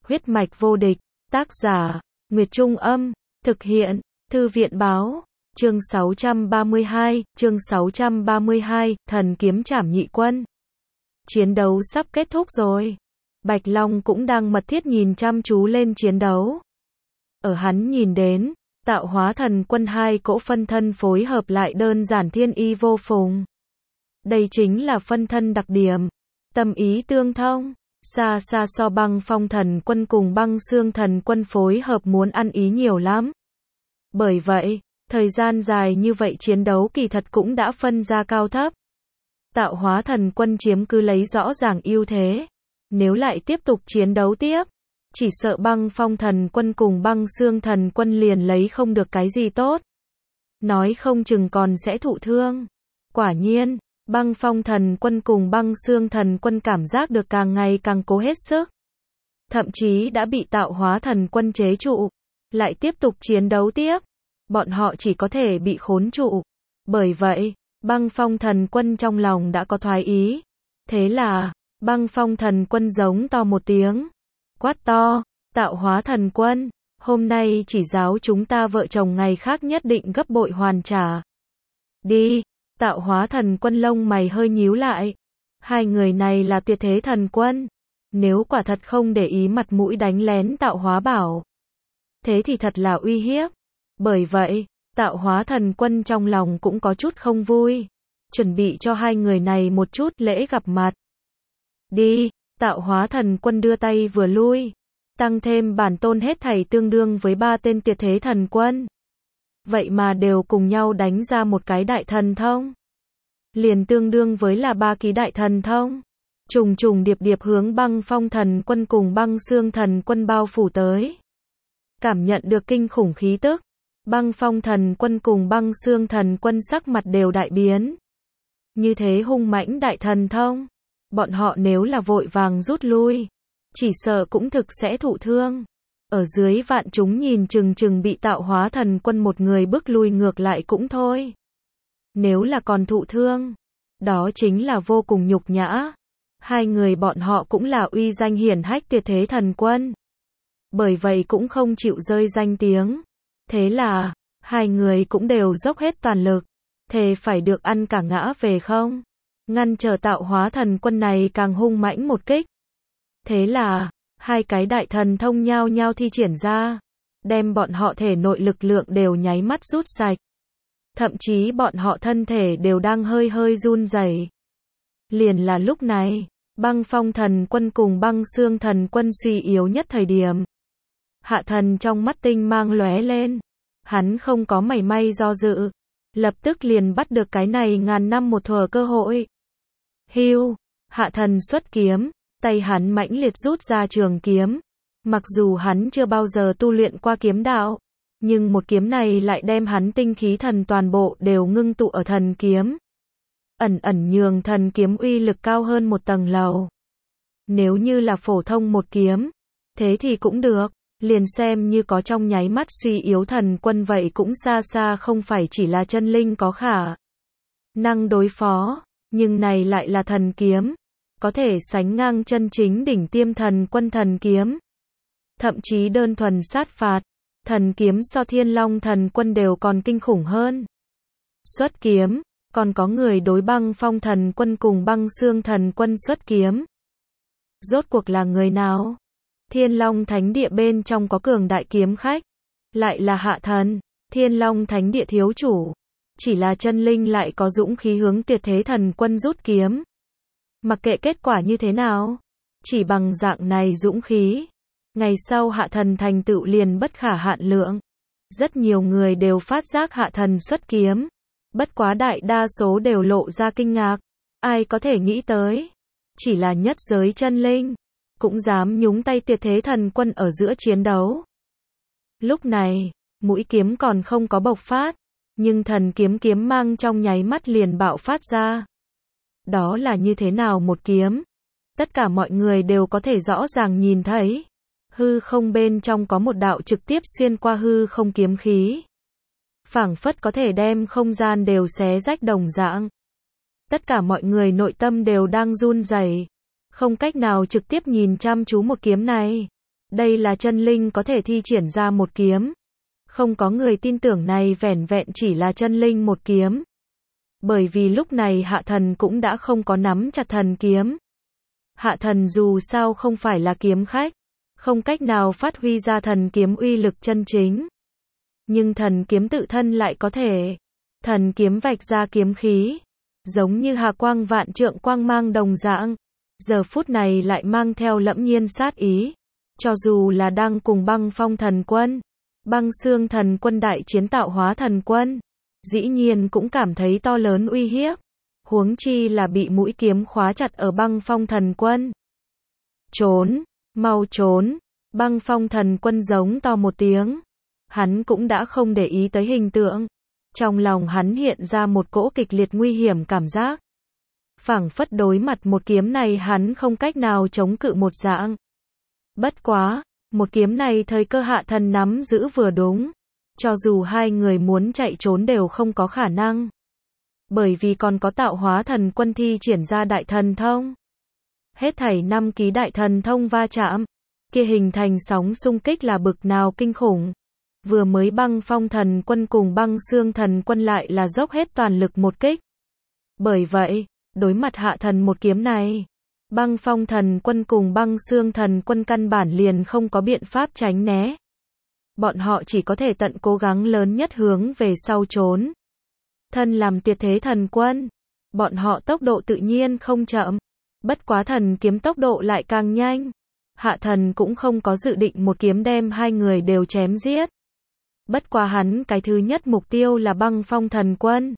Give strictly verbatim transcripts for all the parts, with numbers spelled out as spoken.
Huyết mạch vô địch, tác giả, Nguyệt Trung Âm, thực hiện, Thư viện Báo, chương sáu trăm ba mươi hai, chương sáu trăm ba mươi hai, thần kiếm trảm nhị quân. Chiến đấu sắp kết thúc rồi. Bạch Long cũng đang mật thiết nhìn chăm chú lên chiến đấu. Ở hắn nhìn đến, tạo hóa thần quân hai cỗ phân thân phối hợp lại đơn giản thiên y vô phùng. Đây chính là phân thân đặc điểm, tâm ý tương thông, xa xa so băng phong thần quân cùng băng xương thần quân phối hợp muốn ăn ý nhiều lắm. Bởi vậy, thời gian dài như vậy chiến đấu kỳ thật cũng đã phân ra cao thấp. Tạo hóa thần quân chiếm cứ lấy rõ ràng ưu thế. Nếu lại tiếp tục chiến đấu tiếp, chỉ sợ băng phong thần quân cùng băng xương thần quân liền lấy không được cái gì tốt. Nói không chừng còn sẽ thụ thương. Quả nhiên, băng phong thần quân cùng băng xương thần quân cảm giác được càng ngày càng cố hết sức. Thậm chí đã bị tạo hóa thần quân chế trụ. Lại tiếp tục chiến đấu tiếp, bọn họ chỉ có thể bị khốn trụ. Bởi vậy, băng phong thần quân trong lòng đã có thoái ý. Thế là, băng phong thần quân giống to một tiếng. Quát to, tạo hóa thần quân, hôm nay chỉ giáo chúng ta vợ chồng ngày khác nhất định gấp bội hoàn trả. Đi, tạo hóa thần quân lông mày hơi nhíu lại. Hai người này là tuyệt thế thần quân. Nếu quả thật không để ý mặt mũi đánh lén tạo hóa bảo, thế thì thật là uy hiếp. Bởi vậy, tạo hóa thần quân trong lòng cũng có chút không vui. Chuẩn bị cho hai người này một chút lễ gặp mặt. Đi, tạo hóa thần quân đưa tay vừa lui. Tăng thêm bản tôn hết thảy tương đương với ba tên tuyệt thế thần quân. Vậy mà đều cùng nhau đánh ra một cái đại thần thông. Liền tương đương với là ba ký đại thần thông. Trùng trùng điệp điệp hướng băng phong thần quân cùng băng xương thần quân bao phủ tới. Cảm nhận được kinh khủng khí tức. Băng phong thần quân cùng băng xương thần quân sắc mặt đều đại biến. Như thế hung mãnh đại thần thông. Bọn họ nếu là vội vàng rút lui, chỉ sợ cũng thực sẽ thụ thương. Ở dưới vạn chúng nhìn chừng chừng bị tạo hóa thần quân một người bức lui ngược lại cũng thôi. Nếu là còn thụ thương, đó chính là vô cùng nhục nhã. Hai người bọn họ cũng là uy danh hiển hách tuyệt thế thần quân. Bởi vậy cũng không chịu rơi danh tiếng. Thế là, hai người cũng đều dốc hết toàn lực. Thề phải được ăn cả ngã về không. Ngăn trở tạo hóa thần quân này càng hung mãnh một kích. Thế là, hai cái đại thần thông nhao nhao thi triển ra. Đem bọn họ thể nội lực lượng đều nháy mắt rút sạch. Thậm chí bọn họ thân thể đều đang hơi hơi run rẩy. Liền là lúc này, băng phong thần quân cùng băng xương thần quân suy yếu nhất thời điểm. Hạ thần trong mắt tinh mang lóe lên. Hắn không có mảy may do dự. Lập tức liền bắt được cái này ngàn năm một thuở cơ hội. Hưu, hạ thần xuất kiếm, tay hắn mãnh liệt rút ra trường kiếm. Mặc dù hắn chưa bao giờ tu luyện qua kiếm đạo, nhưng một kiếm này lại đem hắn tinh khí thần toàn bộ đều ngưng tụ ở thần kiếm. Ẩn ẩn nhường thần kiếm uy lực cao hơn một tầng lầu. Nếu như là phổ thông một kiếm, thế thì cũng được, liền xem như có trong nháy mắt suy yếu thần quân vậy cũng xa xa không phải chỉ là chân linh có khả năng đối phó. Nhưng này lại là thần kiếm, có thể sánh ngang chân chính đỉnh tiêm thần quân thần kiếm. Thậm chí đơn thuần sát phạt, thần kiếm so thiên long thần quân đều còn kinh khủng hơn. Xuất kiếm, còn có người đối băng phong thần quân cùng băng xương thần quân xuất kiếm. Rốt cuộc là người nào? Thiên long thánh địa bên trong có cường đại kiếm khách, lại là hạ thần, thiên long thánh địa thiếu chủ. Chỉ là chân linh lại có dũng khí hướng tuyệt thế thần quân rút kiếm. Mặc kệ kết quả như thế nào, chỉ bằng dạng này dũng khí, ngày sau hạ thần thành tựu liền bất khả hạn lượng. Rất nhiều người đều phát giác hạ thần xuất kiếm, bất quá đại đa số đều lộ ra kinh ngạc. Ai có thể nghĩ tới, chỉ là nhất giới chân linh, cũng dám nhúng tay tuyệt thế thần quân ở giữa chiến đấu. Lúc này, mũi kiếm còn không có bộc phát. Nhưng thần kiếm kiếm mang trong nháy mắt liền bạo phát ra. Đó là như thế nào một kiếm? Tất cả mọi người đều có thể rõ ràng nhìn thấy. Hư không bên trong có một đạo trực tiếp xuyên qua hư không kiếm khí. Phảng phất có thể đem không gian đều xé rách đồng dạng. Tất cả mọi người nội tâm đều đang run rẩy, không cách nào trực tiếp nhìn chăm chú một kiếm này. Đây là chân linh có thể thi triển ra một kiếm. Không có người tin tưởng này vẻn vẹn chỉ là chân linh một kiếm. Bởi vì lúc này Hạ Thần cũng đã không có nắm chặt thần kiếm. Hạ Thần dù sao không phải là kiếm khách, không cách nào phát huy ra thần kiếm uy lực chân chính. Nhưng thần kiếm tự thân lại có thể. Thần kiếm vạch ra kiếm khí, giống như hà quang vạn trượng quang mang đồng dạng. Giờ phút này lại mang theo lẫm nhiên sát ý. Cho dù là đang cùng Băng Phong thần quân, Băng Xương thần quân đại chiến Tạo Hóa thần quân, dĩ nhiên cũng cảm thấy to lớn uy hiếp. Huống chi là bị mũi kiếm khóa chặt ở Băng Phong thần quân. Trốn, mau trốn, Băng Phong thần quân giống to một tiếng. Hắn cũng đã không để ý tới hình tượng. Trong lòng hắn hiện ra một cỗ kịch liệt nguy hiểm cảm giác. Phảng phất đối mặt một kiếm này hắn không cách nào chống cự một dạng. Bất quá, một kiếm này thời cơ Hạ Thần nắm giữ vừa đúng. Cho dù hai người muốn chạy trốn đều không có khả năng. Bởi vì còn có Tạo Hóa thần quân thi triển ra đại thần thông. Hết thảy năm ký đại thần thông va chạm, kia hình thành sóng xung kích là bực nào kinh khủng. Vừa mới Băng Phong thần quân cùng Băng Xương thần quân lại là dốc hết toàn lực một kích. Bởi vậy, đối mặt Hạ Thần một kiếm này, Băng Phong thần quân cùng Băng Xương thần quân căn bản liền không có biện pháp tránh né. Bọn họ chỉ có thể tận cố gắng lớn nhất hướng về sau trốn. Thân làm tuyệt thế thần quân, bọn họ tốc độ tự nhiên không chậm, bất quá thần kiếm tốc độ lại càng nhanh. Hạ Thần cũng không có dự định một kiếm đem hai người đều chém giết. Bất quá hắn cái thứ nhất mục tiêu là Băng Phong thần quân.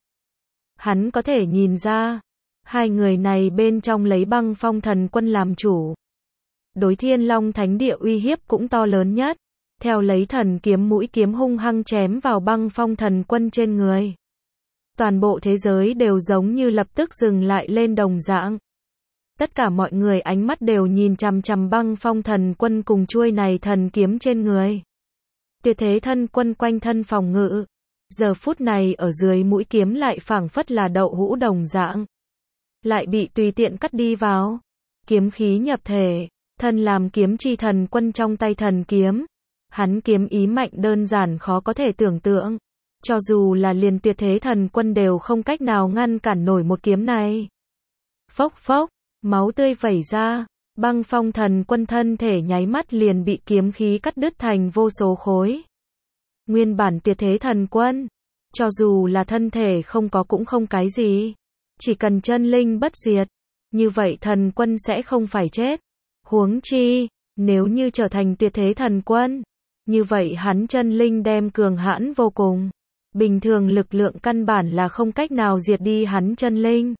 Hắn có thể nhìn ra, hai người này bên trong lấy Băng Phong thần quân làm chủ. Đối Thiên Long Thánh Địa uy hiếp cũng to lớn nhất. Theo lấy thần kiếm mũi kiếm hung hăng chém vào Băng Phong thần quân trên người. Toàn bộ thế giới đều giống như lập tức dừng lại lên đồng dạng. Tất cả mọi người ánh mắt đều nhìn chằm chằm Băng Phong thần quân cùng chuôi này thần kiếm trên người. Tuyệt thế thân quân quanh thân phòng ngự. Giờ phút này ở dưới mũi kiếm lại phảng phất là đậu hũ đồng dạng. Lại bị tùy tiện cắt đi vào. Kiếm khí nhập thể. Thân làm kiếm chi thần quân trong tay thần kiếm. Hắn kiếm ý mạnh đơn giản khó có thể tưởng tượng. Cho dù là liền tuyệt thế thần quân đều không cách nào ngăn cản nổi một kiếm này. Phốc phốc, máu tươi vẩy ra. Băng Phong thần quân thân thể nháy mắt liền bị kiếm khí cắt đứt thành vô số khối. Nguyên bản tuyệt thế thần quân, cho dù là thân thể không có cũng không cái gì. Chỉ cần chân linh bất diệt, như vậy thần quân sẽ không phải chết. Huống chi, nếu như trở thành tuyệt thế thần quân, như vậy hắn chân linh đem cường hãn vô cùng. Bình thường lực lượng căn bản là không cách nào diệt đi hắn chân linh.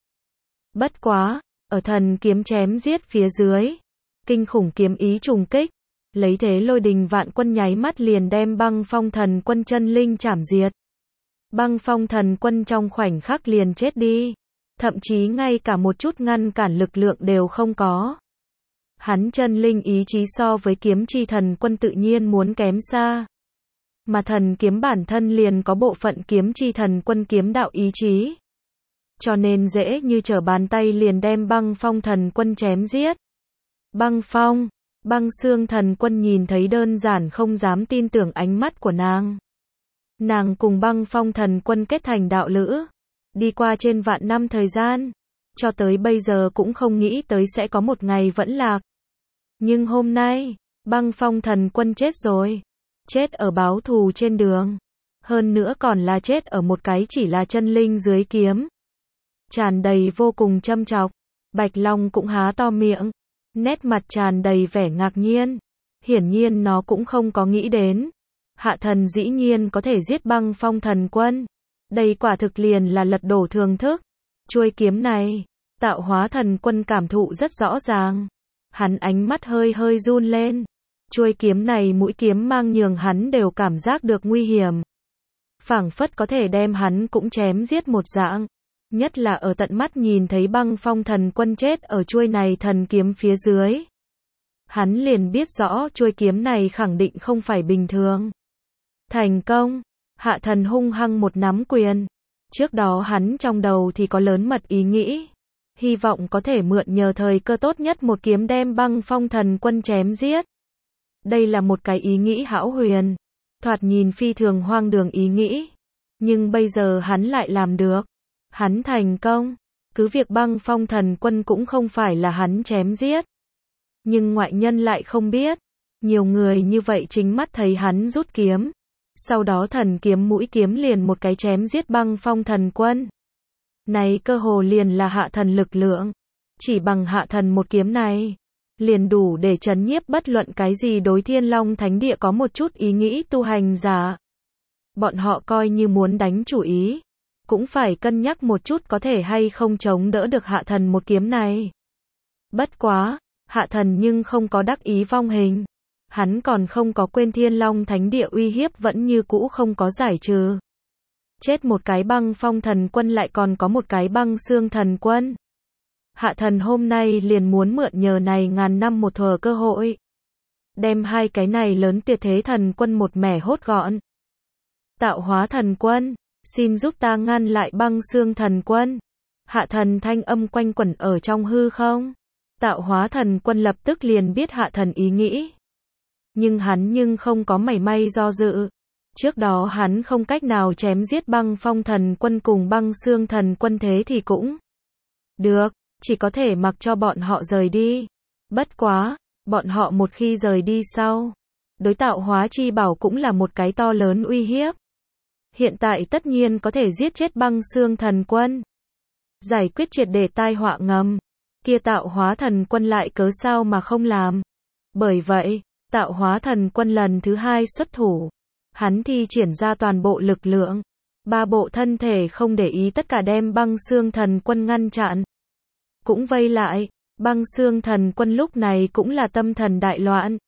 Bất quá, ở thần kiếm chém giết phía dưới, kinh khủng kiếm ý trùng kích, lấy thế lôi đình vạn quân nháy mắt liền đem Băng Phong thần quân chân linh chảm diệt. Băng Phong thần quân trong khoảnh khắc liền chết đi, thậm chí ngay cả một chút ngăn cản lực lượng đều không có. Hắn chân linh ý chí so với kiếm chi thần quân tự nhiên muốn kém xa. Mà thần kiếm bản thân liền có bộ phận kiếm chi thần quân kiếm đạo ý chí. Cho nên dễ như trở bàn tay liền đem Băng Phong thần quân chém giết. Băng Phong, Băng Xương thần quân nhìn thấy đơn giản không dám tin tưởng ánh mắt của nàng. Nàng cùng Băng Phong thần quân kết thành đạo lữ. Đi qua trên vạn năm thời gian. Cho tới bây giờ cũng không nghĩ tới sẽ có một ngày vẫn lạc. Nhưng hôm nay, Băng Phong thần quân chết rồi. Chết ở báo thù trên đường. Hơn nữa còn là chết ở một cái chỉ là chân linh dưới kiếm. Tràn đầy vô cùng châm chọc. Bạch Long cũng há to miệng. Nét mặt tràn đầy vẻ ngạc nhiên. Hiển nhiên nó cũng không có nghĩ đến. Hạ Thần dĩ nhiên có thể giết Băng Phong thần quân. Đây quả thực liền là lật đổ thường thức. Chuôi kiếm này, Tạo Hóa thần quân cảm thụ rất rõ ràng. Hắn ánh mắt hơi hơi run lên. Chuôi kiếm này mũi kiếm mang nhường hắn đều cảm giác được nguy hiểm. Phảng phất có thể đem hắn cũng chém giết một dạng. Nhất là ở tận mắt nhìn thấy Băng Phong thần quân chết ở chuôi này thần kiếm phía dưới. Hắn liền biết rõ chuôi kiếm này khẳng định không phải bình thường. Thành công, Hạ Thần hung hăng một nắm quyền. Trước đó hắn trong đầu thì có lớn mật ý nghĩ. Hy vọng có thể mượn nhờ thời cơ tốt nhất một kiếm đem Băng Phong thần quân chém giết. Đây là một cái ý nghĩ hão huyền, thoạt nhìn phi thường hoang đường ý nghĩ. Nhưng bây giờ hắn lại làm được. Hắn thành công. Cứ việc Băng Phong Thần Quân cũng không phải là hắn chém giết. Nhưng ngoại nhân lại không biết. Nhiều người như vậy chính mắt thấy hắn rút kiếm. Sau đó thần kiếm mũi kiếm liền một cái chém giết Băng Phong Thần Quân. Này cơ hồ liền là hạ thần lực lượng. Chỉ bằng hạ thần một kiếm này, liền đủ để trấn nhiếp bất luận cái gì đối Thiên Long Thánh Địa có một chút ý nghĩ tu hành giả. Bọn họ coi như muốn đánh chủ ý, cũng phải cân nhắc một chút có thể hay không chống đỡ được hạ thần một kiếm này. Bất quá, hạ thần nhưng không có đắc ý vong hình. Hắn còn không có quên Thiên Long Thánh Địa uy hiếp vẫn như cũ không có giải trừ. Chết một cái Băng Phong Thần Quân lại còn có một cái Băng Xương Thần Quân. Hạ thần hôm nay liền muốn mượn nhờ này ngàn năm một thờ cơ hội. Đem hai cái này lớn tuyệt thế thần quân một mẻ hốt gọn. Tạo hóa thần quân, xin giúp ta ngăn lại Băng Xương Thần Quân. Hạ thần thanh âm quanh quẩn ở trong hư không. Tạo hóa thần quân lập tức liền biết hạ thần ý nghĩ. Nhưng hắn nhưng không có mảy may do dự. Trước đó hắn không cách nào chém giết Băng Phong Thần Quân cùng Băng Xương Thần Quân thế thì cũng được, chỉ có thể mặc cho bọn họ rời đi. Bất quá, bọn họ một khi rời đi sau, đối tạo hóa chi bảo cũng là một cái to lớn uy hiếp. Hiện tại tất nhiên có thể giết chết Băng Xương Thần Quân. Giải quyết triệt để tai họa ngầm. Kia tạo hóa thần quân lại cớ sao mà không làm. Bởi vậy, tạo hóa thần quân lần thứ hai xuất thủ. Hắn thi triển ra toàn bộ lực lượng. Ba bộ thân thể không để ý tất cả đem Băng Xương Thần Quân ngăn chặn. Cũng vây lại. Băng Xương Thần Quân lúc này cũng là tâm thần đại loạn.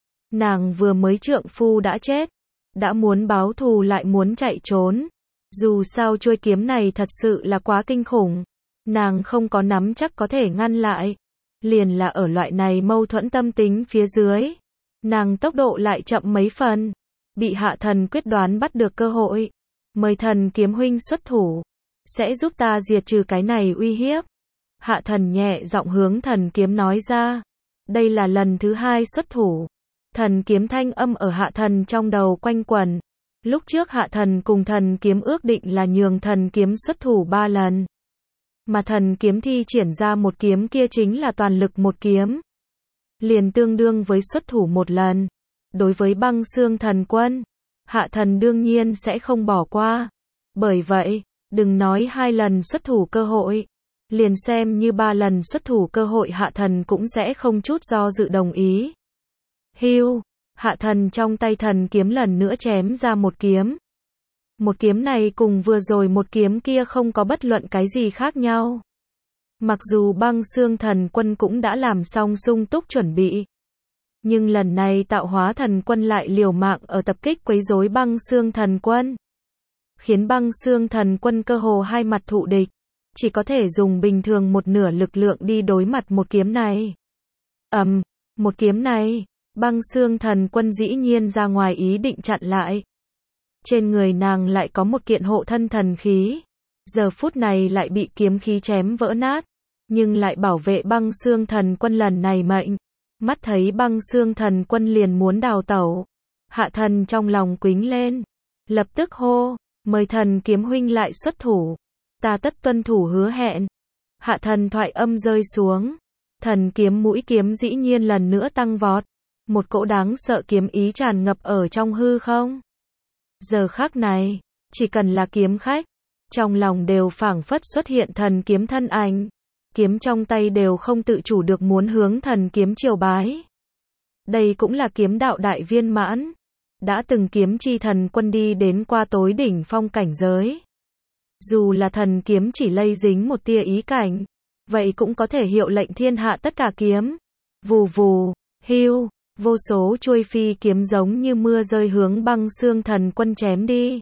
Nàng vừa mới trượng phu đã chết. Đã muốn báo thù lại muốn chạy trốn. Dù sao chuôi kiếm này thật sự là quá kinh khủng. Nàng không có nắm chắc có thể ngăn lại. Liền là ở loại này mâu thuẫn tâm tính phía dưới. Nàng tốc độ lại chậm mấy phần. Bị hạ thần quyết đoán bắt được cơ hội. Mời thần kiếm huynh xuất thủ. Sẽ giúp ta diệt trừ cái này uy hiếp. Hạ thần nhẹ giọng hướng thần kiếm nói ra. Đây là lần thứ hai xuất thủ. Thần kiếm thanh âm ở hạ thần trong đầu quanh quẩn. Lúc trước hạ thần cùng thần kiếm ước định là nhường thần kiếm xuất thủ ba lần. Mà thần kiếm thi triển ra một kiếm kia chính là toàn lực một kiếm. Liền tương đương với xuất thủ một lần. Đối với Băng Xương Thần Quân, hạ thần đương nhiên sẽ không bỏ qua. Bởi vậy, đừng nói hai lần xuất thủ cơ hội. Liền xem như ba lần xuất thủ cơ hội hạ thần cũng sẽ không chút do dự đồng ý. Hưu, hạ thần trong tay thần kiếm lần nữa chém ra một kiếm. Một kiếm này cùng vừa rồi một kiếm kia không có bất luận cái gì khác nhau. Mặc dù Băng Xương Thần Quân cũng đã làm xong sung túc chuẩn bị. Nhưng lần này tạo hóa thần quân lại liều mạng ở tập kích quấy rối Băng Xương Thần Quân. Khiến Băng Xương Thần Quân cơ hồ hai mặt thụ địch. Chỉ có thể dùng bình thường một nửa lực lượng đi đối mặt một kiếm này. Ầm, um, một kiếm này, Băng Xương Thần Quân dĩ nhiên ra ngoài ý định chặn lại. Trên người nàng lại có một kiện hộ thân thần khí. Giờ phút này lại bị kiếm khí chém vỡ nát. Nhưng lại bảo vệ Băng Xương Thần Quân lần này mệnh. Mắt thấy Băng Xương Thần Quân liền muốn đào tẩu. Hạ thần trong lòng quính lên. Lập tức hô, mời thần kiếm huynh lại xuất thủ. Ta tất tuân thủ hứa hẹn. Hạ thần thoại âm rơi xuống. Thần kiếm mũi kiếm dĩ nhiên lần nữa tăng vọt. Một cỗ đáng sợ kiếm ý tràn ngập ở trong hư không. Giờ khắc này, chỉ cần là kiếm khách, trong lòng đều phảng phất xuất hiện thần kiếm thân ảnh. Kiếm trong tay đều không tự chủ được muốn hướng thần kiếm triều bái. Đây cũng là kiếm đạo đại viên mãn. Đã từng kiếm chi thần quân đi đến qua tối đỉnh phong cảnh giới. Dù là thần kiếm chỉ lây dính một tia ý cảnh, vậy cũng có thể hiệu lệnh thiên hạ tất cả kiếm. Vù vù, hưu, vô số chuôi phi kiếm giống như mưa rơi hướng Băng Xương Thần Quân chém đi.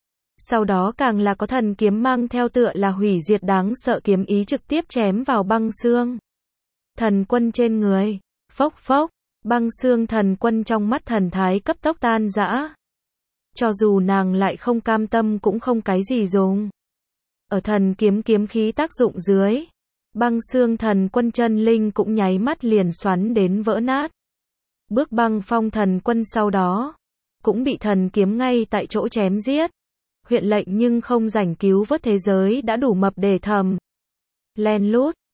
Sau đó càng là có thần kiếm mang theo tựa là hủy diệt đáng sợ kiếm ý trực tiếp chém vào Băng Xương Thần Quân trên người. Phốc phốc, Băng Xương Thần Quân trong mắt thần thái cấp tốc tan rã. Cho dù nàng lại không cam tâm cũng không cái gì dùng. Ở thần kiếm kiếm khí tác dụng dưới, Băng Xương Thần Quân chân linh cũng nháy mắt liền xoắn đến vỡ nát. Bước băng phong thần quân sau đó cũng bị thần kiếm ngay tại chỗ chém giết. Huyện lệnh nhưng không rảnh cứu vớt thế giới đã đủ mập để thầm len lút.